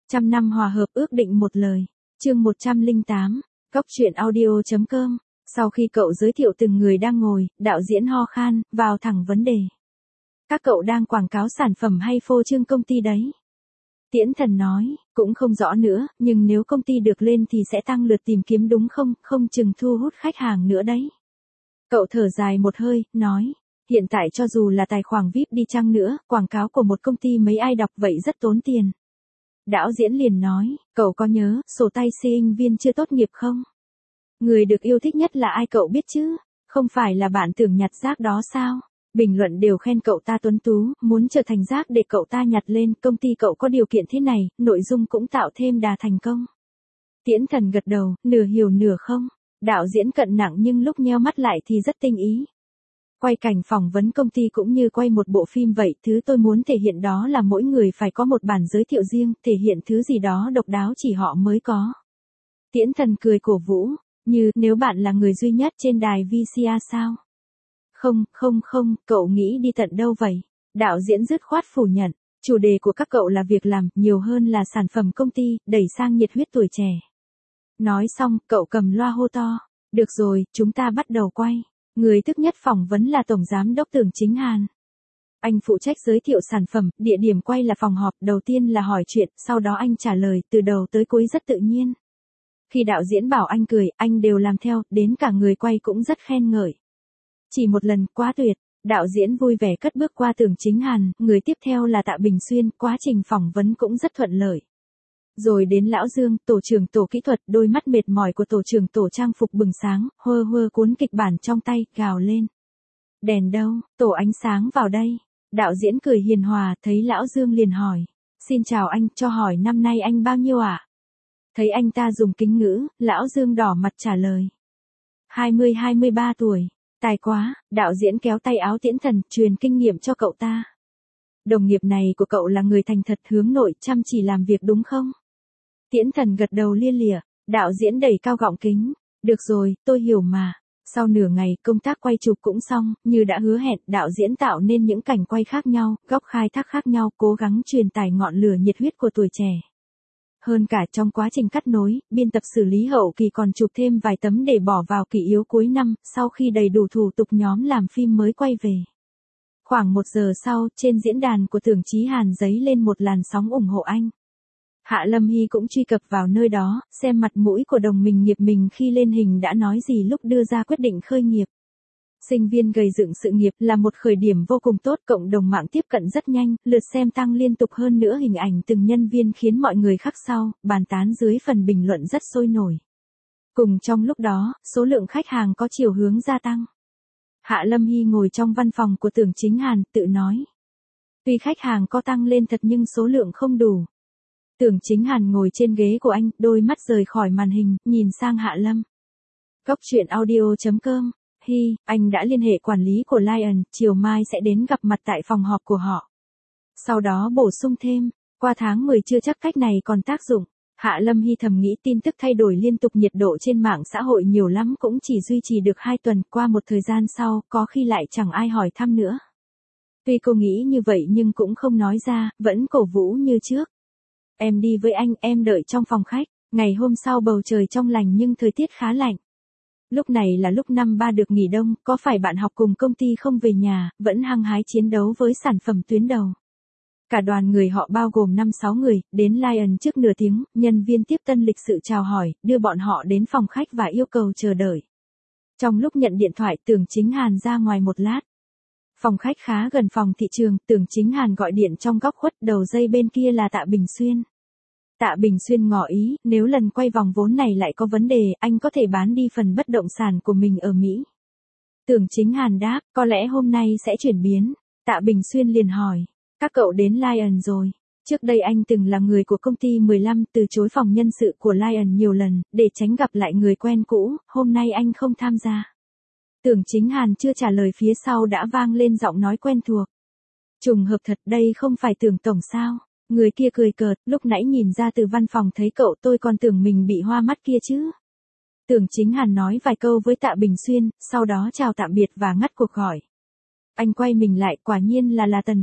Trăm năm hòa hợp ước định một lời. Chương 108. Cốc truyện audio.com. Sau khi cậu giới thiệu từng người đang ngồi, đạo diễn ho khan, vào thẳng vấn đề. Các cậu đang quảng cáo sản phẩm hay phô trương công ty đấy? Tiễn Thần nói, cũng không rõ nữa, nhưng nếu công ty được lên thì sẽ tăng lượt tìm kiếm đúng không, không chừng thu hút khách hàng nữa đấy. Cậu thở dài một hơi, nói, hiện tại cho dù là tài khoản VIP đi chăng nữa, quảng cáo của một công ty mấy ai đọc vậy rất tốn tiền. Đạo diễn liền nói, cậu có nhớ, sổ tay sinh viên chưa tốt nghiệp không? Người được yêu thích nhất là ai cậu biết chứ? Không phải là bạn tưởng nhặt rác đó sao? Bình luận đều khen cậu ta tuấn tú, muốn trở thành rác để cậu ta nhặt lên, công ty cậu có điều kiện thế này, nội dung cũng tạo thêm đà thành công. Tiễn Thần gật đầu, nửa hiểu nửa không. Đạo diễn cận nặng nhưng lúc nheo mắt lại thì rất tinh ý. Quay cảnh phỏng vấn công ty cũng như quay một bộ phim vậy, thứ tôi muốn thể hiện đó là mỗi người phải có một bản giới thiệu riêng, thể hiện thứ gì đó độc đáo chỉ họ mới có. Tiễn Thần cười cổ vũ, như nếu bạn là người duy nhất trên đài VCR sao? Không, cậu nghĩ đi tận đâu vậy? Đạo diễn dứt khoát phủ nhận, chủ đề của các cậu là việc làm, nhiều hơn là sản phẩm công ty, đẩy sang nhiệt huyết tuổi trẻ. Nói xong, cậu cầm loa hô to, được rồi, chúng ta bắt đầu quay. Người thức nhất phỏng vấn là Tổng Giám đốc Tưởng Chính Hàn. Anh phụ trách giới thiệu sản phẩm, địa điểm quay là phòng họp, đầu tiên là hỏi chuyện, sau đó anh trả lời, từ đầu tới cuối rất tự nhiên. Khi đạo diễn bảo anh cười, anh đều làm theo, đến cả người quay cũng rất khen ngợi. Chỉ một lần, quá tuyệt, đạo diễn vui vẻ cất bước qua Tưởng Chính Hàn, người tiếp theo là Tạ Bình Xuyên, quá trình phỏng vấn cũng rất thuận lợi. Rồi đến Lão Dương, tổ trưởng tổ kỹ thuật, đôi mắt mệt mỏi của tổ trưởng tổ trang phục bừng sáng, hơ cuốn kịch bản trong tay, gào lên. Đèn đâu, tổ ánh sáng vào đây. Đạo diễn cười hiền hòa, thấy Lão Dương liền hỏi. Xin chào anh, cho hỏi năm nay anh bao nhiêu ạ? Thấy anh ta dùng kính ngữ, Lão Dương đỏ mặt trả lời. 20-23 tuổi. Tài quá, đạo diễn kéo tay áo Tiễn Thần, truyền kinh nghiệm cho cậu ta. Đồng nghiệp này của cậu là người thành thật hướng nội, chăm chỉ làm việc đúng không? Tiễn Thần gật đầu lia lịa, đạo diễn đẩy cao gọng kính. Được rồi, tôi hiểu mà. Sau nửa ngày, công tác quay chụp cũng xong, như đã hứa hẹn, đạo diễn tạo nên những cảnh quay khác nhau, góc khai thác khác nhau, cố gắng truyền tải ngọn lửa nhiệt huyết của tuổi trẻ. Hơn cả trong quá trình cắt nối, biên tập xử lý hậu kỳ còn chụp thêm vài tấm để bỏ vào kỷ yếu cuối năm, sau khi đầy đủ thủ tục nhóm làm phim mới quay về. Khoảng 1 giờ sau, trên diễn đàn của Tưởng Chí Hàn dấy lên một làn sóng ủng hộ anh. Hạ Lâm Hy cũng truy cập vào nơi đó, xem mặt mũi của đồng minh nghiệp mình khi lên hình đã nói gì lúc đưa ra quyết định khởi nghiệp. Sinh viên gây dựng sự nghiệp là một khởi điểm vô cùng tốt, cộng đồng mạng tiếp cận rất nhanh, lượt xem tăng liên tục, hơn nữa hình ảnh từng nhân viên khiến mọi người khắc sau, bàn tán dưới phần bình luận rất sôi nổi. Cùng trong lúc đó, số lượng khách hàng có chiều hướng gia tăng. Hạ Lâm Hy ngồi trong văn phòng của Tưởng Chính Hàn, tự nói. Tuy khách hàng có tăng lên thật nhưng số lượng không đủ. Tưởng Chính Hàn ngồi trên ghế của anh, đôi mắt rời khỏi màn hình, nhìn sang Hạ Lâm. Cốc truyện audio.com. Hi, anh đã liên hệ quản lý của Lion, chiều mai sẽ đến gặp mặt tại phòng họp của họ. Sau đó bổ sung thêm, qua tháng 10 chưa chắc cách này còn tác dụng. Hạ Lâm Hy thầm nghĩ tin tức thay đổi liên tục, nhiệt độ trên mạng xã hội nhiều lắm cũng chỉ duy trì được 2 tuần, qua một thời gian sau, có khi lại chẳng ai hỏi thăm nữa. Tuy cô nghĩ như vậy nhưng cũng không nói ra, vẫn cổ vũ như trước. Em đi với anh, em đợi trong phòng khách. Ngày hôm sau bầu trời trong lành nhưng thời tiết khá lạnh. Lúc này là lúc năm ba được nghỉ đông, có phải bạn học cùng công ty không về nhà, vẫn hăng hái chiến đấu với sản phẩm tuyến đầu. Cả đoàn người họ bao gồm 5-6 người, đến Lion trước nửa tiếng, nhân viên tiếp tân lịch sự chào hỏi, đưa bọn họ đến phòng khách và yêu cầu chờ đợi. Trong lúc nhận điện thoại, Tưởng Chính Hàn ra ngoài một lát. Phòng khách khá gần phòng thị trường, Tưởng Chính Hàn gọi điện trong góc khuất, đầu dây bên kia là Tạ Bình Xuyên. Tạ Bình Xuyên ngỏ ý, nếu lần quay vòng vốn này lại có vấn đề, anh có thể bán đi phần bất động sản của mình ở Mỹ. Tưởng Chính Hàn đáp, có lẽ hôm nay sẽ chuyển biến. Tạ Bình Xuyên liền hỏi, các cậu đến Lion rồi. Trước đây anh từng là người của công ty 15, từ chối phòng nhân sự của Lion nhiều lần, để tránh gặp lại người quen cũ, hôm nay anh không tham gia. Tưởng Chính Hàn chưa trả lời, phía sau đã vang lên giọng nói quen thuộc. Trùng hợp thật, đây không phải Tưởng tổng sao? Người kia cười cợt, lúc nãy nhìn ra từ văn phòng thấy cậu tôi còn tưởng mình bị hoa mắt kia chứ. Tưởng Chính Hàn nói vài câu với Tạ Bình Xuyên, sau đó chào tạm biệt và ngắt cuộc gọi. Anh quay mình lại, quả nhiên là Tần Việt.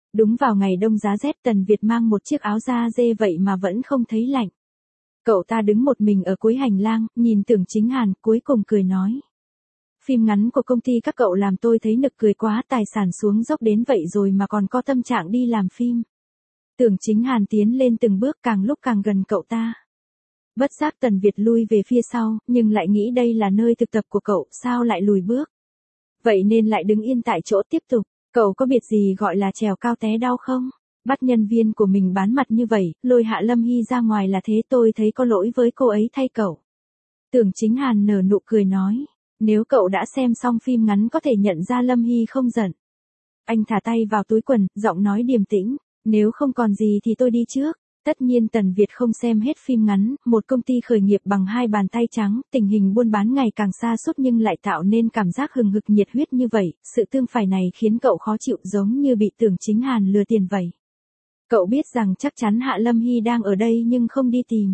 Đúng vào ngày đông giá rét, Tần Việt mang một chiếc áo da dê vậy mà vẫn không thấy lạnh. Cậu ta đứng một mình ở cuối hành lang, nhìn Tưởng Chính Hàn, cuối cùng cười nói. Phim ngắn của công ty các cậu làm tôi thấy nực cười quá, tài sản xuống dốc đến vậy rồi mà còn có tâm trạng đi làm phim. Tưởng Chính Hàn tiến lên từng bước, càng lúc càng gần cậu ta. Bất giác Tần Việt lui về phía sau, nhưng lại nghĩ đây là nơi thực tập của cậu, sao lại lùi bước. Vậy nên lại đứng yên tại chỗ tiếp tục. Cậu có biết gì gọi là trèo cao té đau không? Bắt nhân viên của mình bán mặt như vậy, lôi Hạ Lâm Hy ra ngoài là thế, tôi thấy có lỗi với cô ấy thay cậu. Tưởng Chính Hàn nở nụ cười nói. Nếu cậu đã xem xong phim ngắn có thể nhận ra Lâm Hy không giận. Anh thả tay vào túi quần, giọng nói điềm tĩnh. Nếu không còn gì thì tôi đi trước. Tất nhiên Tần Việt không xem hết phim ngắn, một công ty khởi nghiệp bằng hai bàn tay trắng, tình hình buôn bán ngày càng sa sút nhưng lại tạo nên cảm giác hừng hực nhiệt huyết như vậy, sự tương phản này khiến cậu khó chịu giống như bị Tưởng Chính Hàn lừa tiền vậy. Cậu biết rằng chắc chắn Hạ Lâm Hy đang ở đây nhưng không đi tìm.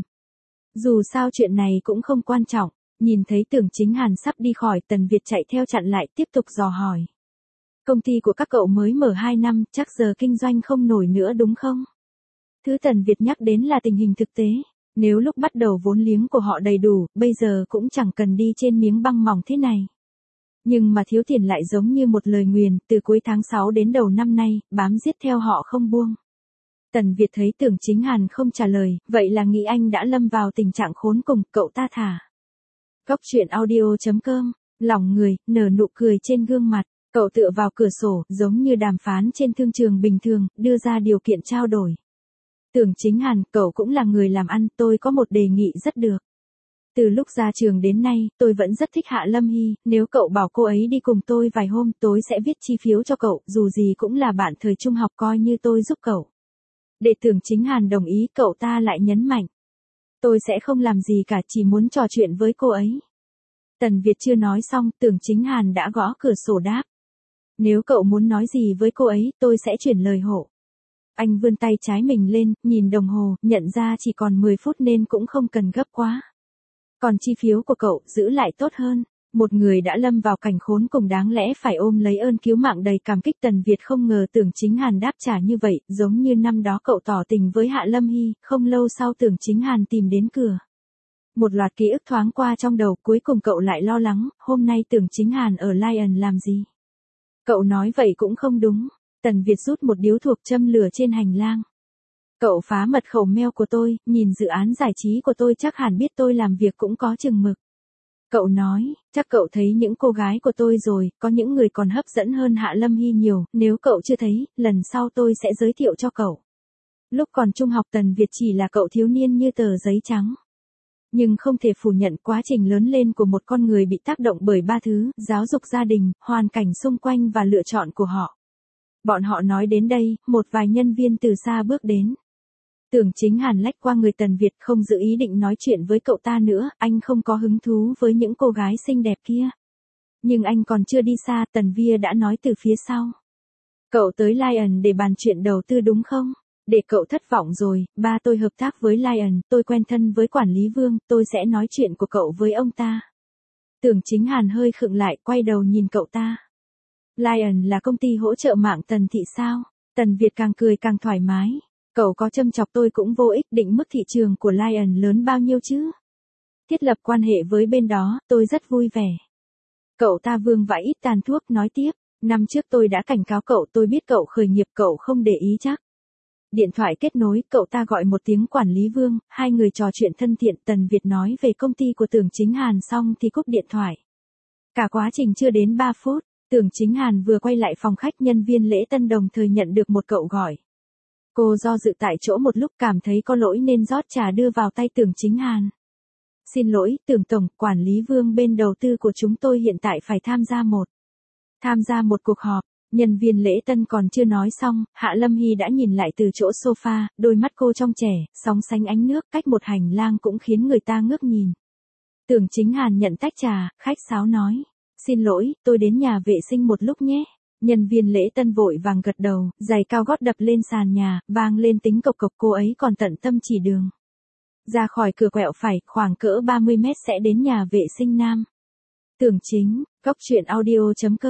Dù sao chuyện này cũng không quan trọng, nhìn thấy Tưởng Chính Hàn sắp đi khỏi, Tần Việt chạy theo chặn lại tiếp tục dò hỏi. Công ty của các cậu mới mở 2 năm, chắc giờ kinh doanh không nổi nữa đúng không? Thứ Tần Việt nhắc đến là tình hình thực tế. Nếu lúc bắt đầu vốn liếng của họ đầy đủ, bây giờ cũng chẳng cần đi trên miếng băng mỏng thế này. Nhưng mà thiếu tiền lại giống như một lời nguyền, từ cuối tháng 6 đến đầu năm nay, bám giết theo họ không buông. Tần Việt thấy Tưởng Chính Hàn không trả lời, vậy là nghĩ anh đã lâm vào tình trạng khốn cùng, cậu ta thả. Góc truyện audio.com, lòng người, nở nụ cười trên gương mặt, cậu tựa vào cửa sổ, giống như đàm phán trên thương trường bình thường, đưa ra điều kiện trao đổi. Tưởng Chính Hàn, cậu cũng là người làm ăn, tôi có một đề nghị rất được. Từ lúc ra trường đến nay, tôi vẫn rất thích Hạ Lâm Hy, nếu cậu bảo cô ấy đi cùng tôi vài hôm, tôi sẽ viết chi phiếu cho cậu, dù gì cũng là bạn thời trung học, coi như tôi giúp cậu. Để Tưởng Chính Hàn đồng ý, cậu ta lại nhấn mạnh. Tôi sẽ không làm gì cả, chỉ muốn trò chuyện với cô ấy. Tần Việt chưa nói xong, Tưởng Chính Hàn đã gõ cửa sổ đáp. Nếu cậu muốn nói gì với cô ấy, tôi sẽ chuyển lời hộ. Anh vươn tay trái mình lên, nhìn đồng hồ, nhận ra chỉ còn 10 phút nên cũng không cần gấp quá. Còn chi phiếu của cậu, giữ lại tốt hơn. Một người đã lâm vào cảnh khốn cùng đáng lẽ phải ôm lấy ơn cứu mạng đầy cảm kích. Tần Việt không ngờ Tưởng Chính Hàn đáp trả như vậy, giống như năm đó cậu tỏ tình với Hạ Lâm Hy, không lâu sau Tưởng Chính Hàn tìm đến cửa. Một loạt ký ức thoáng qua trong đầu, cuối cùng cậu lại lo lắng, hôm nay Tưởng Chính Hàn ở Lion làm gì? Cậu nói vậy cũng không đúng. Tần Việt rút một điếu thuốc châm lửa trên hành lang. Cậu phá mật khẩu mail của tôi, nhìn dự án giải trí của tôi chắc hẳn biết tôi làm việc cũng có chừng mực. Cậu nói, chắc cậu thấy những cô gái của tôi rồi, có những người còn hấp dẫn hơn Hạ Lâm Hy nhiều, nếu cậu chưa thấy, lần sau tôi sẽ giới thiệu cho cậu. Lúc còn trung học Tần Việt chỉ là cậu thiếu niên như tờ giấy trắng. Nhưng không thể phủ nhận quá trình lớn lên của một con người bị tác động bởi ba thứ, giáo dục gia đình, hoàn cảnh xung quanh và lựa chọn của họ. Bọn họ nói đến đây, một vài nhân viên từ xa bước đến. Tưởng Chính Hàn lách qua người Tần Việt, không giữ ý định nói chuyện với cậu ta nữa, anh không có hứng thú với những cô gái xinh đẹp kia. Nhưng anh còn chưa đi xa, Tần Via đã nói từ phía sau. Cậu tới Lion để bàn chuyện đầu tư đúng không? Để cậu thất vọng rồi, ba tôi hợp tác với Lion, tôi quen thân với quản lý Vương, tôi sẽ nói chuyện của cậu với ông ta. Tưởng Chính Hàn hơi khựng lại, quay đầu nhìn cậu ta. Lion là công ty hỗ trợ mạng Tần thị sao? Tần Việt càng cười càng thoải mái. Cậu có châm chọc tôi cũng vô ích, định mức thị trường của Lion lớn bao nhiêu chứ? Thiết lập quan hệ với bên đó, tôi rất vui vẻ. Cậu ta vương vãi ít tàn thuốc, nói tiếp. Năm trước tôi đã cảnh cáo cậu, tôi biết cậu khởi nghiệp, cậu không để ý chắc. Điện thoại kết nối, cậu ta gọi một tiếng quản lý Vương, hai người trò chuyện thân thiện. Tần Việt nói về công ty của Tưởng Chính Hàn xong thì cúp điện thoại. Cả quá trình chưa đến 3 phút, Tưởng Chính Hàn vừa quay lại phòng khách, nhân viên lễ tân đồng thời nhận được một cậu gọi. Cô do dự tại chỗ một lúc, cảm thấy có lỗi nên rót trà đưa vào tay Tưởng Chính Hàn. Xin lỗi, Tưởng Tổng, quản lý Vương bên đầu tư của chúng tôi hiện tại phải tham gia một cuộc họp. Nhân viên lễ tân còn chưa nói xong, Hạ Lâm Hy đã nhìn lại từ chỗ sofa, đôi mắt cô trong trẻ, sóng sánh ánh nước, cách một hành lang cũng khiến người ta ngước nhìn. Tưởng Chính Hàn nhận tách trà, khách sáo nói. Xin lỗi, tôi đến nhà vệ sinh một lúc nhé. Nhân viên lễ tân vội vàng gật đầu, giày cao gót đập lên sàn nhà, vang lên tính cộc cộc, cô ấy còn tận tâm chỉ đường. Ra khỏi cửa quẹo phải, khoảng cỡ 30 mét sẽ đến nhà vệ sinh nam. Tưởng Chính, góc truyện audio.com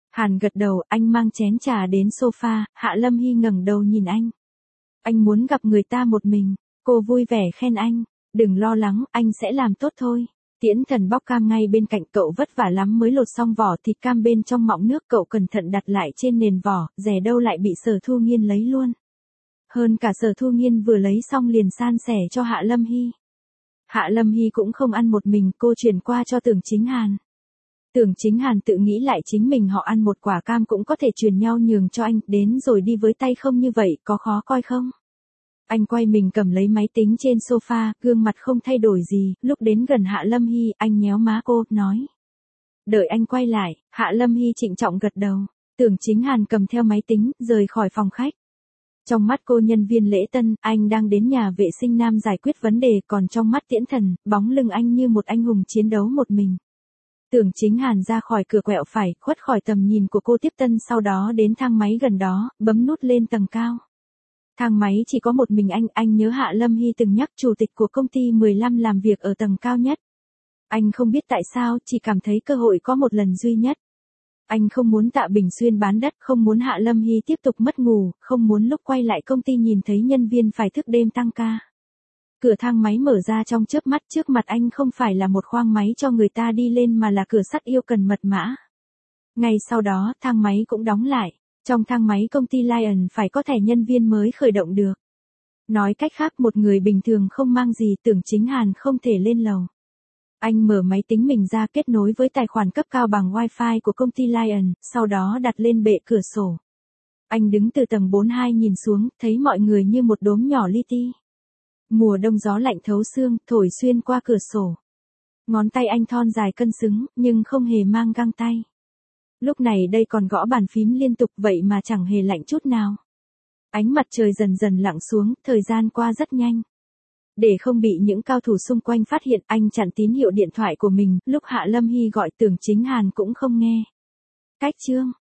Hàn gật đầu, anh mang chén trà đến sofa, Hạ Lâm Hy ngẩng đầu nhìn anh. Anh muốn gặp người ta một mình, cô vui vẻ khen anh, đừng lo lắng, anh sẽ làm tốt thôi. Tiễn Thần bóc cam ngay bên cạnh, cậu vất vả lắm mới lột xong vỏ thịt cam bên trong mọng nước, cậu cẩn thận đặt lại trên nền vỏ, dè đâu lại bị Sở Thu Nghiên lấy luôn. Hơn cả Sở Thu Nghiên vừa lấy xong liền san sẻ cho Hạ Lâm Hy. Hạ Lâm Hy cũng không ăn một mình, cô chuyển qua cho Tưởng Chính Hàn. Tưởng Chính Hàn tự nghĩ lại chính mình họ ăn một quả cam cũng có thể truyền nhau nhường cho anh, đến rồi đi với tay không như vậy, có khó coi không? Anh quay mình cầm lấy máy tính trên sofa, gương mặt không thay đổi gì, lúc đến gần Hạ Lâm Hy, anh nhéo má cô, nói. Đợi anh quay lại, Hạ Lâm Hy trịnh trọng gật đầu. Tưởng Chính Hàn cầm theo máy tính, rời khỏi phòng khách. Trong mắt cô nhân viên lễ tân, anh đang đến nhà vệ sinh nam giải quyết vấn đề, còn trong mắt Tiễn Thần, bóng lưng anh như một anh hùng chiến đấu một mình. Tưởng Chính Hàn ra khỏi cửa quẹo phải, khuất khỏi tầm nhìn của cô tiếp tân, sau đó đến thang máy gần đó, bấm nút lên tầng cao. Thang máy chỉ có một mình anh nhớ Hạ Lâm Hy từng nhắc chủ tịch của công ty 15 làm việc ở tầng cao nhất. Anh không biết tại sao, chỉ cảm thấy cơ hội có một lần duy nhất. Anh không muốn Tạ Bình Xuyên bán đất, không muốn Hạ Lâm Hy tiếp tục mất ngủ, không muốn lúc quay lại công ty nhìn thấy nhân viên phải thức đêm tăng ca. Cửa thang máy mở ra trong chớp mắt, trước mặt anh không phải là một khoang máy cho người ta đi lên mà là cửa sắt yêu cần mật mã. Ngay sau đó, thang máy cũng đóng lại. Trong thang máy công ty Lion phải có thẻ nhân viên mới khởi động được. Nói cách khác, một người bình thường không mang gì, Tưởng Chính Hàn không thể lên lầu. Anh mở máy tính mình ra, kết nối với tài khoản cấp cao bằng Wi-Fi của công ty Lion, sau đó đặt lên bệ cửa sổ. Anh đứng từ tầng 42 nhìn xuống, thấy mọi người như một đốm nhỏ li ti. Mùa đông gió lạnh thấu xương, thổi xuyên qua cửa sổ. Ngón tay anh thon dài cân xứng, nhưng không hề mang găng tay. Lúc này đây còn gõ bàn phím liên tục, vậy mà chẳng hề lạnh chút nào. Ánh mặt trời dần dần lặn xuống, thời gian qua rất nhanh. Để không bị những cao thủ xung quanh phát hiện, anh chặn tín hiệu điện thoại của mình, lúc Hạ Lâm Hy gọi Tưởng Chính Hàn cũng không nghe. Cách chương